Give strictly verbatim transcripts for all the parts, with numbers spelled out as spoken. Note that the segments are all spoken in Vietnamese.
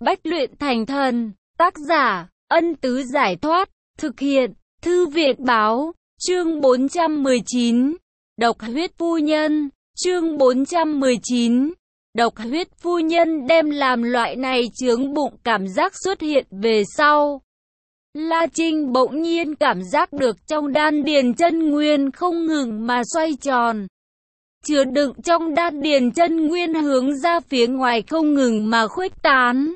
Bách luyện thành thần. Tác giả, Ân Tứ Giải Thoát. Thực hiện, Thư viện Báo. Chương bốn trăm mười chín. Độc huyết phu nhân. Chương bốn trăm mười chín. Độc huyết phu nhân đem làm loại này chướng bụng cảm giác xuất hiện về sau. La Trinh bỗng nhiên cảm giác được trong đan điền chân nguyên không ngừng mà xoay tròn. Chứa đựng trong đan điền chân nguyên hướng ra phía ngoài không ngừng mà khuếch tán.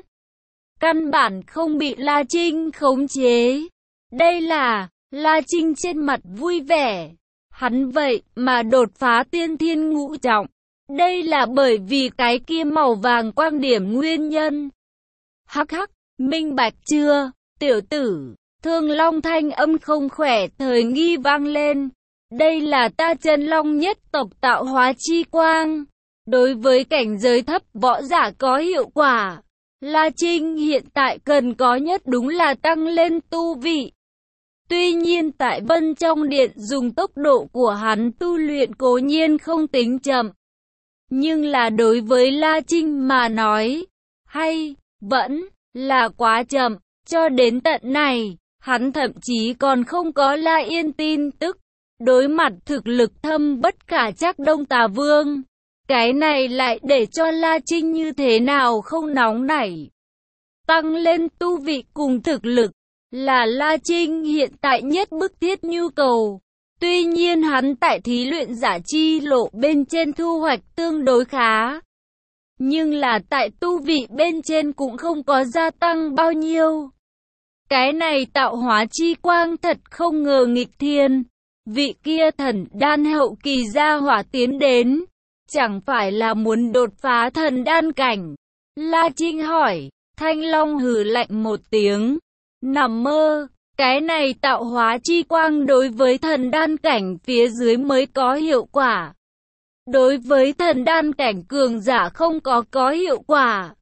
Căn bản không bị La Trinh khống chế. Đây là, La Trinh trên mặt vui vẻ. Hắn vậy mà đột phá tiên thiên ngũ trọng. Đây là bởi vì cái kia màu vàng quang điểm nguyên nhân. Hắc hắc, minh bạch chưa, tiểu tử? Thương Long thanh âm không khỏe thời nghi vang lên. Đây là ta chân long nhất tộc tạo hóa chi quang. Đối với cảnh giới thấp võ giả có hiệu quả. La Trinh hiện tại cần có nhất đúng là tăng lên tu vị. Tuy nhiên tại Vân trong điện dùng tốc độ của hắn tu luyện cố nhiên không tính chậm. Nhưng là đối với La Trinh mà nói, hay, vẫn, là quá chậm. Cho đến tận này, hắn thậm chí còn không có La Yên tin tức. Đối mặt thực lực thâm bất khả trắc Đông Tà Vương. Cái này lại để cho La Trinh như thế nào không nóng nảy. Tăng lên tu vị cùng thực lực là La Trinh hiện tại nhất bức thiết nhu cầu. Tuy nhiên hắn tại thí luyện giả chi lộ bên trên thu hoạch tương đối khá. Nhưng là tại tu vị bên trên cũng không có gia tăng bao nhiêu. Cái này tạo hóa chi quang thật không ngờ nghịch thiên. Vị kia thần đan hậu kỳ gia hỏa tiến đến. Chẳng phải là muốn đột phá thần đan cảnh. La Trinh hỏi. Thanh Long hừ lạnh một tiếng. Nằm mơ. Cái này tạo hóa chi quang đối với thần đan cảnh phía dưới mới có hiệu quả. Đối với thần đan cảnh cường giả không có có hiệu quả.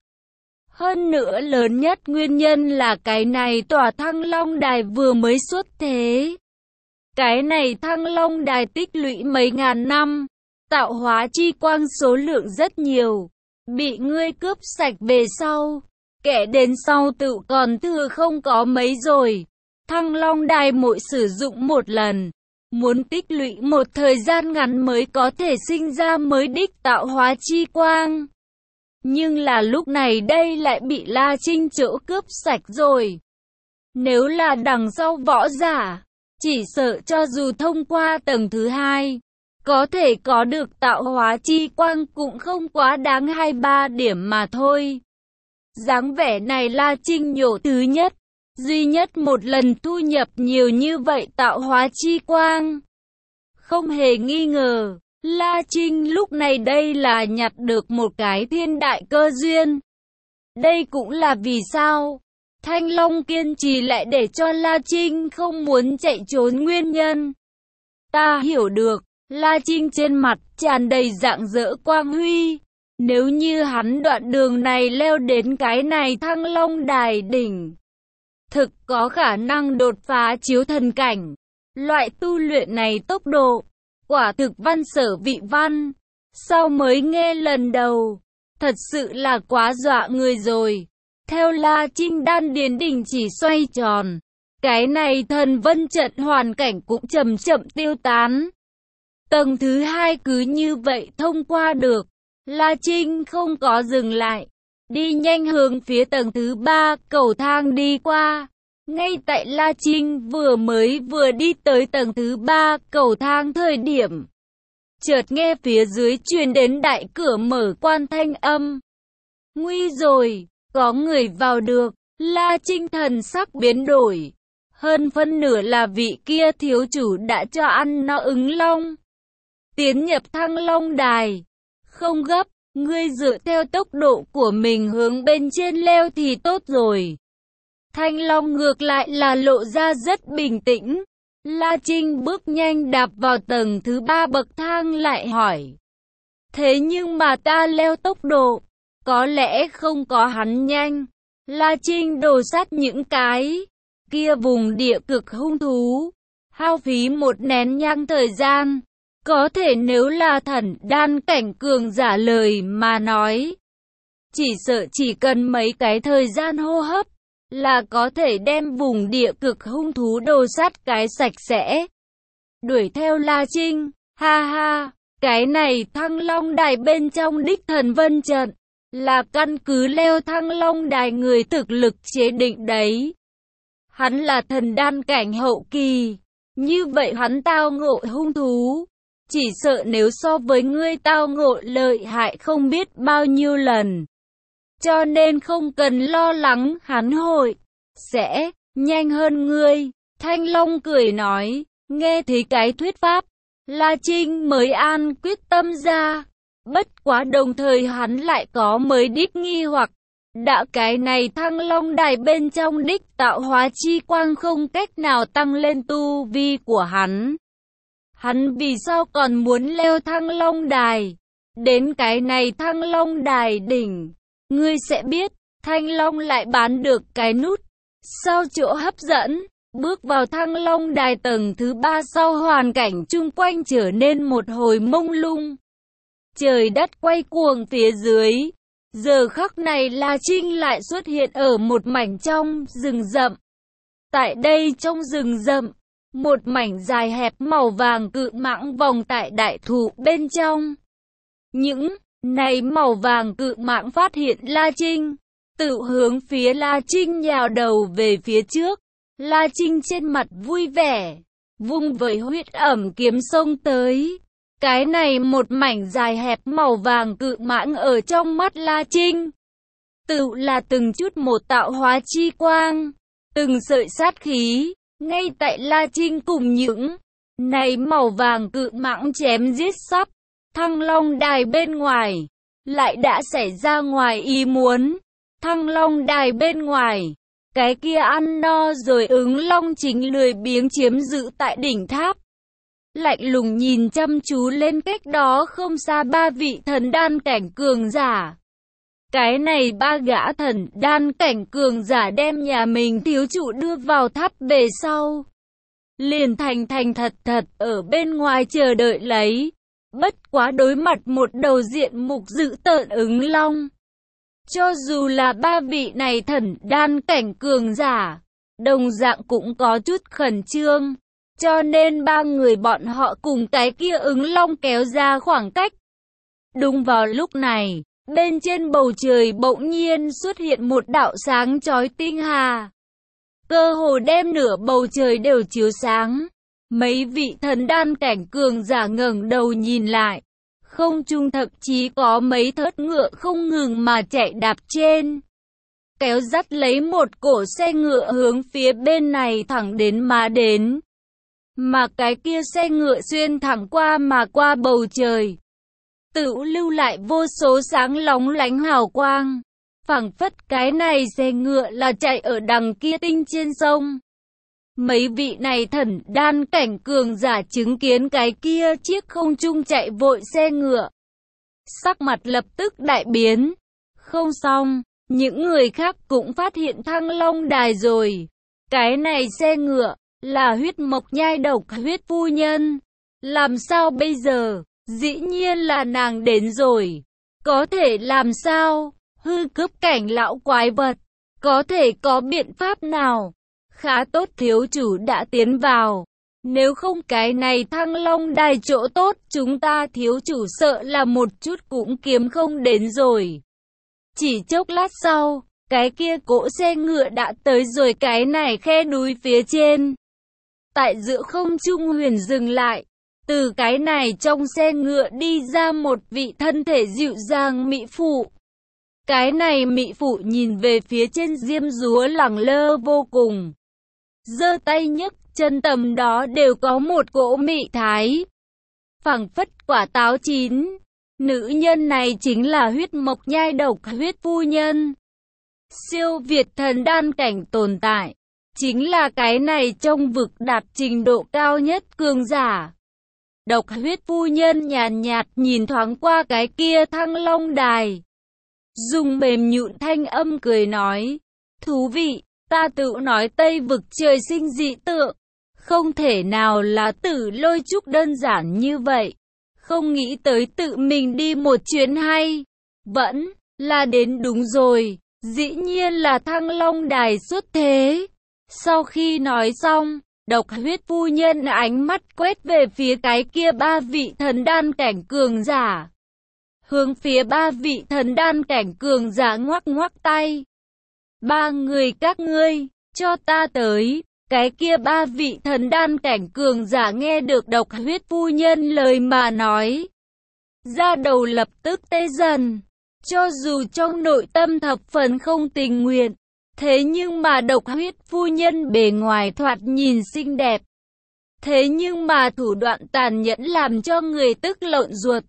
Hơn nữa lớn nhất nguyên nhân là cái này tòa Thăng Long đài vừa mới xuất thế. Cái này Thăng Long đài tích lũy mấy ngàn năm. Tạo hóa chi quang số lượng rất nhiều. Bị ngươi cướp sạch về sau. Kẻ đến sau tự còn thừa không có mấy rồi. Thăng Long đài mỗi sử dụng một lần. Muốn tích lũy một thời gian ngắn mới có thể sinh ra mới đích tạo hóa chi quang. Nhưng là lúc này đây lại bị La Trinh chỗ cướp sạch rồi. Nếu là đằng sau võ giả, chỉ sợ cho dù thông qua tầng thứ hai, có thể có được tạo hóa chi quang cũng không quá đáng hai ba điểm mà thôi. Dáng vẻ này La Trinh nhổ thứ nhất, duy nhất một lần thu nhập nhiều như vậy tạo hóa chi quang. Không hề nghi ngờ, La Trinh lúc này đây là nhặt được một cái thiên đại cơ duyên. Đây cũng là vì sao Thanh Long kiên trì lại để cho La Trinh không muốn chạy trốn nguyên nhân. Ta hiểu được, La Trinh trên mặt tràn đầy rạng rỡ quang huy. Nếu như hắn đoạn đường này leo đến cái này Thăng Long đài đỉnh, thực có khả năng đột phá chiếu thần cảnh. Loại tu luyện này tốc độ, quả thực văn sở vị văn. Sao mới nghe lần đầu, thật sự là quá dọa người rồi. Theo La Trinh đan điền đỉnh chỉ xoay tròn, cái này thần vân trận hoàn cảnh cũng chậm chậm tiêu tán. Tầng thứ hai cứ như vậy thông qua được. La Trinh không có dừng lại, đi nhanh hướng phía tầng thứ ba, cầu thang đi qua. Ngay tại La Trinh vừa mới vừa đi tới tầng thứ ba, cầu thang thời điểm, chợt nghe phía dưới truyền đến đại cửa mở quan thanh âm. Nguy rồi, có người vào được. La Trinh thần sắc biến đổi. Hơn phân nửa là vị kia thiếu chủ đã cho ăn no ứng long. Tiến nhập Thăng Long đài. Không gấp, ngươi dựa theo tốc độ của mình hướng bên trên leo thì tốt rồi. Thanh Long ngược lại là lộ ra rất bình tĩnh. La Trinh bước nhanh đạp vào tầng thứ ba bậc thang lại hỏi. Thế nhưng mà ta leo tốc độ, có lẽ không có hắn nhanh. La Trinh đồ sát những cái kia vùng địa cực hung thú, hao phí một nén nhang thời gian. Có thể nếu là thần đan cảnh cường giả lời mà nói, chỉ sợ chỉ cần mấy cái thời gian hô hấp, là có thể đem vùng địa cực hung thú đồ sát cái sạch sẽ. Đuổi theo La Trinh, ha ha, cái này Thăng Long Đài bên trong đích thần vân trận, là căn cứ leo Thăng Long Đài người thực lực chế định đấy. Hắn là thần đan cảnh hậu kỳ, như vậy hắn tao ngộ hung thú, chỉ sợ nếu so với ngươi tao ngộ lợi hại không biết bao nhiêu lần. Cho nên không cần lo lắng, hắn hội sẽ nhanh hơn ngươi. Thanh Long cười nói, nghe thấy cái thuyết pháp, La Trinh mới an quyết tâm ra. Bất quá đồng thời hắn lại có mới đích nghi hoặc, đã cái này Thăng Long Đài bên trong đích tạo hóa chi quang không cách nào tăng lên tu vi của hắn. Hắn vì sao còn muốn leo Thăng Long Đài? Đến cái này Thăng Long Đài đỉnh, ngươi sẽ biết, Thanh Long lại bán được cái nút. Sau chỗ hấp dẫn, bước vào Thăng Long Đài tầng thứ ba sau hoàn cảnh chung quanh trở nên một hồi mông lung. Trời đất quay cuồng phía dưới. Giờ khắc này La Trinh lại xuất hiện ở một mảnh trong rừng rậm. Tại đây trong rừng rậm, một mảnh dài hẹp màu vàng cự mãng vòng tại đại thụ bên trong. Những này màu vàng cự mãng phát hiện La Trinh, tự hướng phía La Trinh nhào đầu về phía trước. La Trinh trên mặt vui vẻ, vung với huyết ẩm kiếm xông tới. Cái này một mảnh dài hẹp màu vàng cự mãng ở trong mắt La Trinh, tự là từng chút một tạo hóa chi quang, từng sợi sát khí. Ngay tại La Trinh cùng những này màu vàng cự mãng chém giết sắp Thăng Long Đài bên ngoài, lại đã xảy ra ngoài ý muốn. Thăng Long Đài bên ngoài, cái kia ăn no rồi ứng long chính lười biếng chiếm giữ tại đỉnh tháp, lạnh lùng nhìn chăm chú lên cách đó không xa ba vị thần đan cảnh cường giả. Cái này ba gã thần đan cảnh cường giả đem nhà mình thiếu chủ đưa vào tháp về sau, liền thành thành thật thật ở bên ngoài chờ đợi lấy. Bất quá đối mặt một đầu diện mục dữ tợn ứng long, cho dù là ba vị này thần đan cảnh cường giả, đồng dạng cũng có chút khẩn trương. Cho nên ba người bọn họ cùng cái kia ứng long kéo ra khoảng cách. Đúng vào lúc này, bên trên bầu trời bỗng nhiên xuất hiện một đạo sáng chói tinh hà, cơ hồ đem nửa bầu trời đều chiếu sáng. Mấy vị thần đan cảnh cường giả ngẩng đầu nhìn lại, không trung thậm chí có mấy thớt ngựa không ngừng mà chạy đạp trên, kéo dắt lấy một cổ xe ngựa hướng phía bên này thẳng đến mà đến. Mà cái kia xe ngựa xuyên thẳng qua mà qua bầu trời, tự lưu lại vô số sáng lóng lánh hào quang, phảng phất cái này xe ngựa là chạy ở đằng kia tinh trên sông. Mấy vị này thần đan cảnh cường giả chứng kiến cái kia chiếc không trung chạy vội xe ngựa, sắc mặt lập tức đại biến. Không xong, những người khác cũng phát hiện Thăng Long Đài rồi. Cái này xe ngựa là huyết mộc nhai độc huyết phu nhân. Làm sao bây giờ? Dĩ nhiên là nàng đến rồi. Có thể làm sao? Hư cướp cảnh lão quái vật. Có thể có biện pháp nào? Khá tốt thiếu chủ đã tiến vào. Nếu không cái này Thăng Long Đài chỗ tốt chúng ta thiếu chủ sợ là một chút cũng kiếm không đến rồi. Chỉ chốc lát sau, cái kia cỗ xe ngựa đã tới rồi cái này khe núi phía trên. Tại giữa không trung huyền dừng lại. Từ cái này trong xe ngựa đi ra một vị thân thể dịu dàng mỹ phụ. Cái này mỹ phụ nhìn về phía trên diêm dúa lẳng lơ vô cùng. Giơ tay nhấc chân tầm đó đều có một cỗ mị thái, phảng phất quả táo chín. Nữ nhân này chính là huyết mộc nhai độc huyết phu nhân, siêu việt thần đan cảnh tồn tại, chính là cái này trong vực đạt trình độ cao nhất cường giả. Độc huyết phu nhân nhàn nhạt nhìn thoáng qua cái kia Thăng Long Đài, dùng mềm nhũn thanh âm cười nói, thú vị. Ta tự nói Tây vực trời sinh dị tượng, không thể nào là Tử Lôi Trúc đơn giản như vậy. Không nghĩ tới tự mình đi một chuyến hay. Vẫn Là đến đúng rồi, dĩ nhiên là Thăng Long Đài xuất thế. Sau khi nói xong, Độc Huyết phu nhân ánh mắt quét về phía cái kia ba vị thần đan cảnh cường giả. Hướng phía ba vị thần đan cảnh cường giả ngoắc ngoắc tay. Ba người các ngươi, cho ta tới. Cái kia ba vị thần đan cảnh cường giả nghe được Độc Huyết phu nhân lời mà nói. Da đầu lập tức tê dần. Cho dù trong nội tâm thập phần không tình nguyện, thế nhưng mà Độc Huyết phu nhân bề ngoài thoạt nhìn xinh đẹp. Thế nhưng mà thủ đoạn tàn nhẫn làm cho người tức lợn ruột.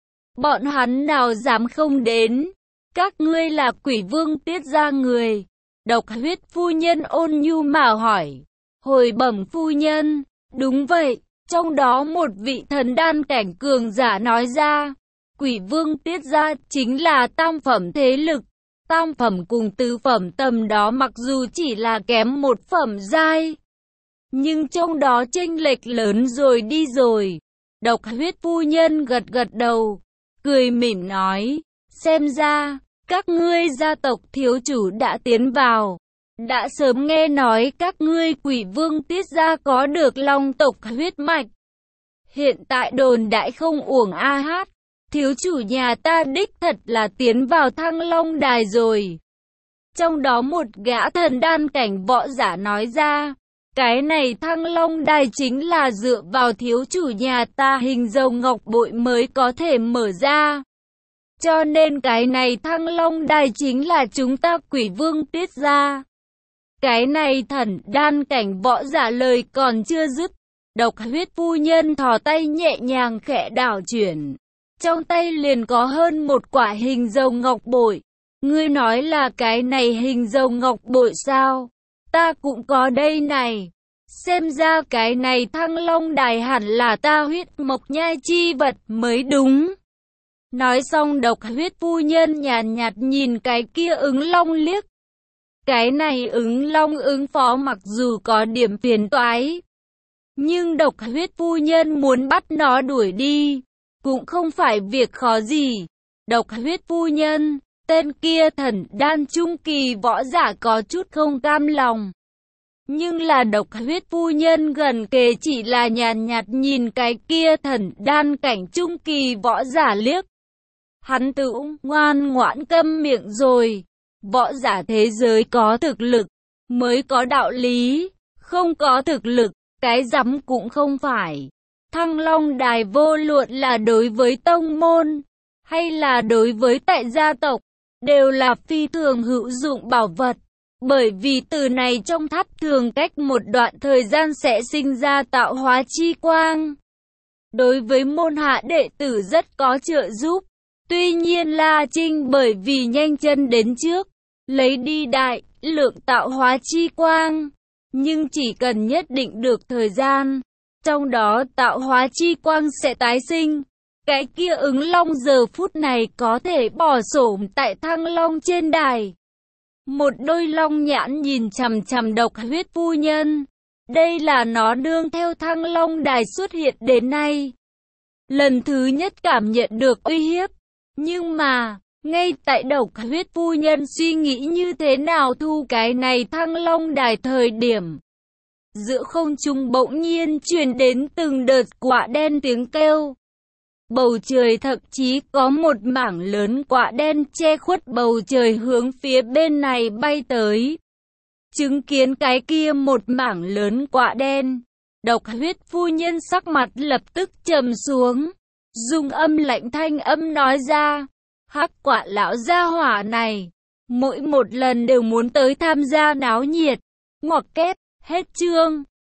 Bọn hắn nào dám không đến. Các ngươi là Quỷ Vương Tiết gia người. Độc Huyết phu nhân ôn nhu mà hỏi. Hồi bẩm phu nhân, đúng vậy, trong đó một vị thần đan cảnh cường giả nói ra. Quỷ Vương Tiết gia chính là tam phẩm thế lực. Tam phẩm cùng tứ phẩm tầm đó mặc dù chỉ là kém một phẩm giai, nhưng trong đó chênh lệch lớn rồi đi rồi. Độc Huyết phu nhân gật gật đầu, cười mỉm nói, xem ra, các ngươi gia tộc thiếu chủ đã tiến vào. Đã sớm nghe nói các ngươi Quỷ Vương Tiết gia có được long tộc huyết mạch. Hiện tại đồn đại không uổng a hát. Thiếu chủ nhà ta đích thật là tiến vào Thăng Long Đài rồi. Trong đó một gã thần đan cảnh võ giả nói ra. Cái này Thăng Long Đài chính là dựa vào thiếu chủ nhà ta hình rồng ngọc bội mới có thể mở ra. Cho nên cái này Thăng Long Đài chính là chúng ta Quỷ Vương Tiết gia. Cái này thần đan cảnh võ giả lời còn chưa dứt. Độc Huyết phu nhân thò tay nhẹ nhàng khẽ đảo chuyển. Trong tay liền có hơn một quả hình rồng ngọc bội. Ngươi nói là cái này hình rồng ngọc bội sao? Ta cũng có đây này. Xem ra cái này Thăng Long Đài hẳn là ta huyết mộc nhai chi vật mới đúng. Nói xong Độc Huyết phu nhân nhàn nhạt nhìn cái kia ứng long liếc. Cái này ứng long ứng phó mặc dù có điểm phiền toái, nhưng Độc Huyết phu nhân muốn bắt nó đuổi đi cũng không phải việc khó gì. Độc Huyết phu nhân, tên kia thần đan trung kỳ võ giả có chút không cam lòng. Nhưng là Độc Huyết phu nhân gần kề chỉ là nhàn nhạt nhìn cái kia thần đan cảnh trung kỳ võ giả liếc. Hắn tự ngoan ngoãn câm miệng rồi. Võ giả thế giới có thực lực mới có đạo lý, không có thực lực, cái rắm cũng không phải. Thăng Long Đài vô luận là đối với tông môn, hay là đối với tại gia tộc, đều là phi thường hữu dụng bảo vật. Bởi vì từ này trong tháp thường cách một đoạn thời gian sẽ sinh ra tạo hóa chi quang. Đối với môn hạ đệ tử rất có trợ giúp. Tuy nhiên La Trinh bởi vì nhanh chân đến trước, lấy đi đại lượng tạo hóa chi quang. Nhưng chỉ cần nhất định được thời gian, trong đó tạo hóa chi quang sẽ tái sinh. Cái kia ứng long giờ phút này có thể bỏ xổm tại Thăng Long trên đài. Một đôi long nhãn nhìn chằm chằm Độc Huyết phu nhân. Đây là nó đương theo Thăng Long Đài xuất hiện đến nay lần thứ nhất cảm nhận được uy hiếp. Nhưng mà, ngay tại Độc Huyết phu nhân suy nghĩ như thế nào thu cái này Thăng Long Đài thời điểm, giữa không trung bỗng nhiên truyền đến từng đợt quạ đen tiếng kêu. Bầu trời thậm chí có một mảng lớn quạ đen che khuất bầu trời hướng phía bên này bay tới. Chứng kiến cái kia một mảng lớn quạ đen, Độc Huyết phu nhân sắc mặt lập tức trầm xuống, dùng âm lạnh thanh âm nói ra, hắc quạ lão gia hỏa này, mỗi một lần đều muốn tới tham gia náo nhiệt. Ngoặc kép, hết chương.